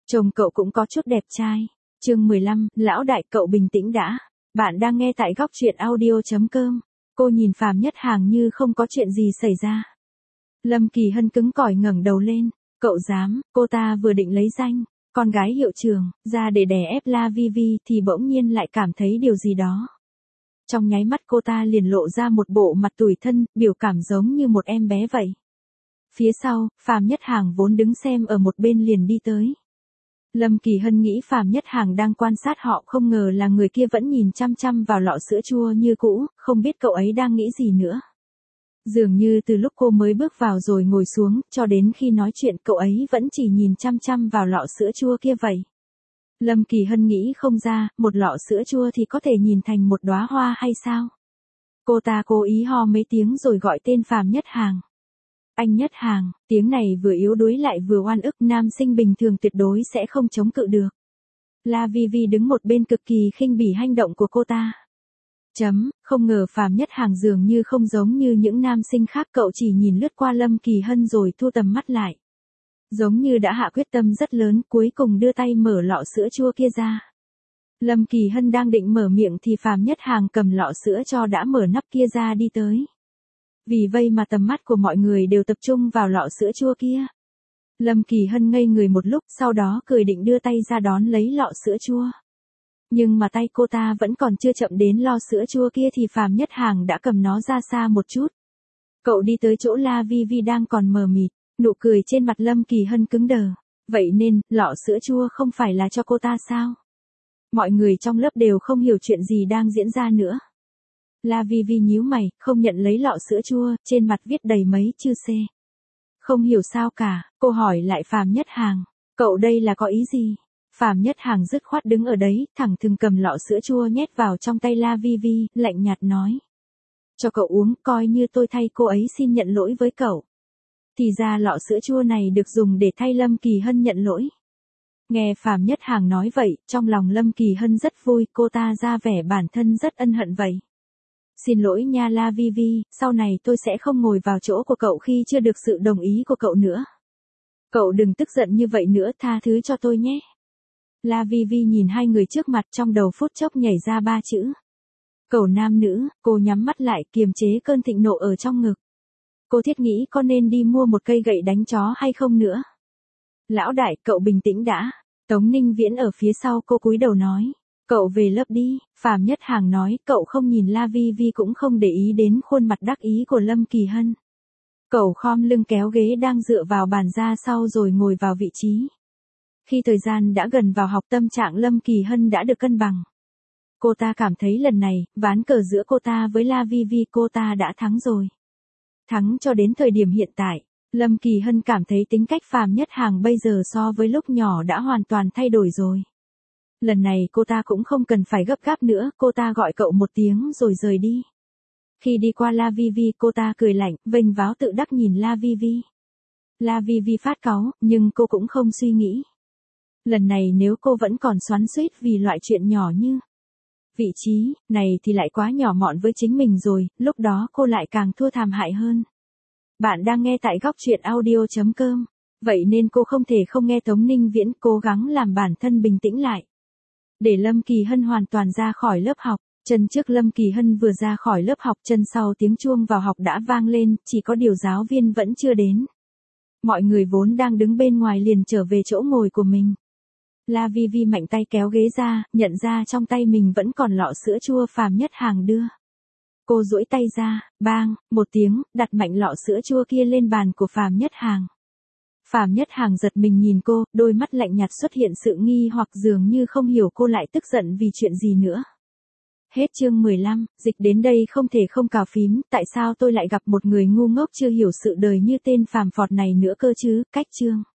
Chồng cậu cũng có chút đẹp trai. Chương 15, lão đại cậu bình tĩnh đã. Bạn đang nghe tại góc truyện audio.com. Cô nhìn Phàm Nhất Hàng như không có chuyện gì xảy ra. Lâm Kỳ Hân cứng cỏi ngẩng đầu lên. Cậu dám, cô ta vừa định lấy danh con gái hiệu trưởng ra để đè ép La Vi Vi thì bỗng nhiên lại cảm thấy điều gì đó. Trong nháy mắt cô ta liền lộ ra một bộ mặt tủi thân, biểu cảm giống như một em bé vậy. Phía sau, Phàm Nhất Hàng vốn đứng xem ở một bên liền đi tới. Lâm Kỳ Hân nghĩ Phàm Nhất Hàng đang quan sát họ, không ngờ là người kia vẫn nhìn chăm chăm vào lọ sữa chua như cũ, không biết cậu ấy đang nghĩ gì nữa. Dường như từ lúc cô mới bước vào rồi ngồi xuống, cho đến khi nói chuyện cậu ấy vẫn chỉ nhìn chăm chăm vào lọ sữa chua kia vậy. Lâm Kỳ Hân nghĩ không ra, một lọ sữa chua thì có thể nhìn thành một đóa hoa hay sao? Cô ta cố ý ho mấy tiếng rồi gọi tên Phàm Nhất Hàng. Anh Nhất Hàng, tiếng này vừa yếu đuối lại vừa oan ức, nam sinh bình thường tuyệt đối sẽ không chống cự được. La Vi Vi đứng một bên cực kỳ khinh bỉ hành động của cô ta. Không ngờ Phàm Nhất Hàng dường như không giống như những nam sinh khác, cậu chỉ nhìn lướt qua Lâm Kỳ Hân rồi thu tầm mắt lại. Giống như đã hạ quyết tâm rất lớn, cuối cùng đưa tay mở lọ sữa chua kia ra. Lâm Kỳ Hân đang định mở miệng thì Phàm Nhất Hàng cầm lọ sữa cho đã mở nắp kia ra đi tới. Vì vậy mà tầm mắt của mọi người đều tập trung vào lọ sữa chua kia. Lâm Kỳ Hân ngây người một lúc, sau đó cười định đưa tay ra đón lấy lọ sữa chua. Nhưng mà tay cô ta vẫn còn chưa chậm đến lọ sữa chua kia thì Phàm Nhất Hàng đã cầm nó ra xa một chút. Cậu đi tới chỗ La Vi Vi đang còn mờ mịt, nụ cười trên mặt Lâm Kỳ Hân cứng đờ. Vậy nên, lọ sữa chua không phải là cho cô ta sao? Mọi người trong lớp đều không hiểu chuyện gì đang diễn ra nữa. La Vi Vi nhíu mày, không nhận lấy lọ sữa chua, trên mặt viết đầy mấy chữ C. Không hiểu sao cả, cô hỏi lại Phàm Nhất Hàng, cậu đây là có ý gì? Phàm Nhất Hàng dứt khoát đứng ở đấy, thẳng thừng cầm lọ sữa chua nhét vào trong tay La Vi Vi, lạnh nhạt nói. Cho cậu uống, coi như tôi thay cô ấy xin nhận lỗi với cậu. Thì ra lọ sữa chua này được dùng để thay Lâm Kỳ Hân nhận lỗi. Nghe Phàm Nhất Hàng nói vậy, trong lòng Lâm Kỳ Hân rất vui, cô ta ra vẻ bản thân rất ân hận vậy. Xin lỗi nha La Vi Vi, sau này tôi sẽ không ngồi vào chỗ của cậu khi chưa được sự đồng ý của cậu nữa. Cậu đừng tức giận như vậy nữa, tha thứ cho tôi nhé. La Vi Vi nhìn hai người trước mặt, trong đầu phút chốc nhảy ra ba chữ. Cậu nam nữ, cô nhắm mắt lại kiềm chế cơn thịnh nộ ở trong ngực. Cô thiết nghĩ có nên đi mua một cây gậy đánh chó hay không nữa. Lão đại, cậu bình tĩnh đã. Tống Ninh Viễn ở phía sau cô cúi đầu nói. Cậu về lớp đi, Phàm Nhất Hàng nói, cậu không nhìn La Vi Vi cũng không để ý đến khuôn mặt đắc ý của Lâm Kỳ Hân. Cậu khom lưng kéo ghế đang dựa vào bàn ra sau rồi ngồi vào vị trí. Khi thời gian đã gần vào học, tâm trạng Lâm Kỳ Hân đã được cân bằng. Cô ta cảm thấy lần này, ván cờ giữa cô ta với La Vi Vi cô ta đã thắng rồi. Thắng cho đến thời điểm hiện tại, Lâm Kỳ Hân cảm thấy tính cách Phàm Nhất Hàng bây giờ so với lúc nhỏ đã hoàn toàn thay đổi rồi. Lần này cô ta cũng không cần phải gấp gáp nữa, cô ta gọi cậu một tiếng rồi rời đi. Khi đi qua La Vi Vi cô ta cười lạnh, vênh váo tự đắc nhìn La Vi Vi. La Vi Vi phát cáu, nhưng cô cũng không suy nghĩ. Lần này nếu cô vẫn còn xoắn xuýt vì loại chuyện nhỏ như vị trí này thì lại quá nhỏ mọn với chính mình rồi, lúc đó cô lại càng thua thảm hại hơn. Bạn đang nghe tại góc truyện audio.com. Vậy nên cô không thể không nghe Tống Ninh Viễn, cố gắng làm bản thân bình tĩnh lại. Để Lâm Kỳ Hân hoàn toàn ra khỏi lớp học. Chân trước Lâm Kỳ Hân vừa ra khỏi lớp học, chân sau tiếng chuông vào học đã vang lên, chỉ có điều giáo viên vẫn chưa đến. Mọi người vốn đang đứng bên ngoài liền trở về chỗ ngồi của mình. La Vi Vi mạnh tay kéo ghế ra, nhận ra trong tay mình vẫn còn lọ sữa chua Phàm Nhất Hàng đưa. Cô duỗi tay ra, bang, một tiếng, đặt mạnh lọ sữa chua kia lên bàn của Phàm Nhất Hàng. Phàm Nhất Hàng giật mình nhìn cô, đôi mắt lạnh nhạt xuất hiện sự nghi hoặc, dường như không hiểu cô lại tức giận vì chuyện gì nữa. Hết chương 15, dịch đến đây không thể không cào phím, tại sao tôi lại gặp một người ngu ngốc chưa hiểu sự đời như tên Phàm Phọt này nữa cơ chứ, cách chương.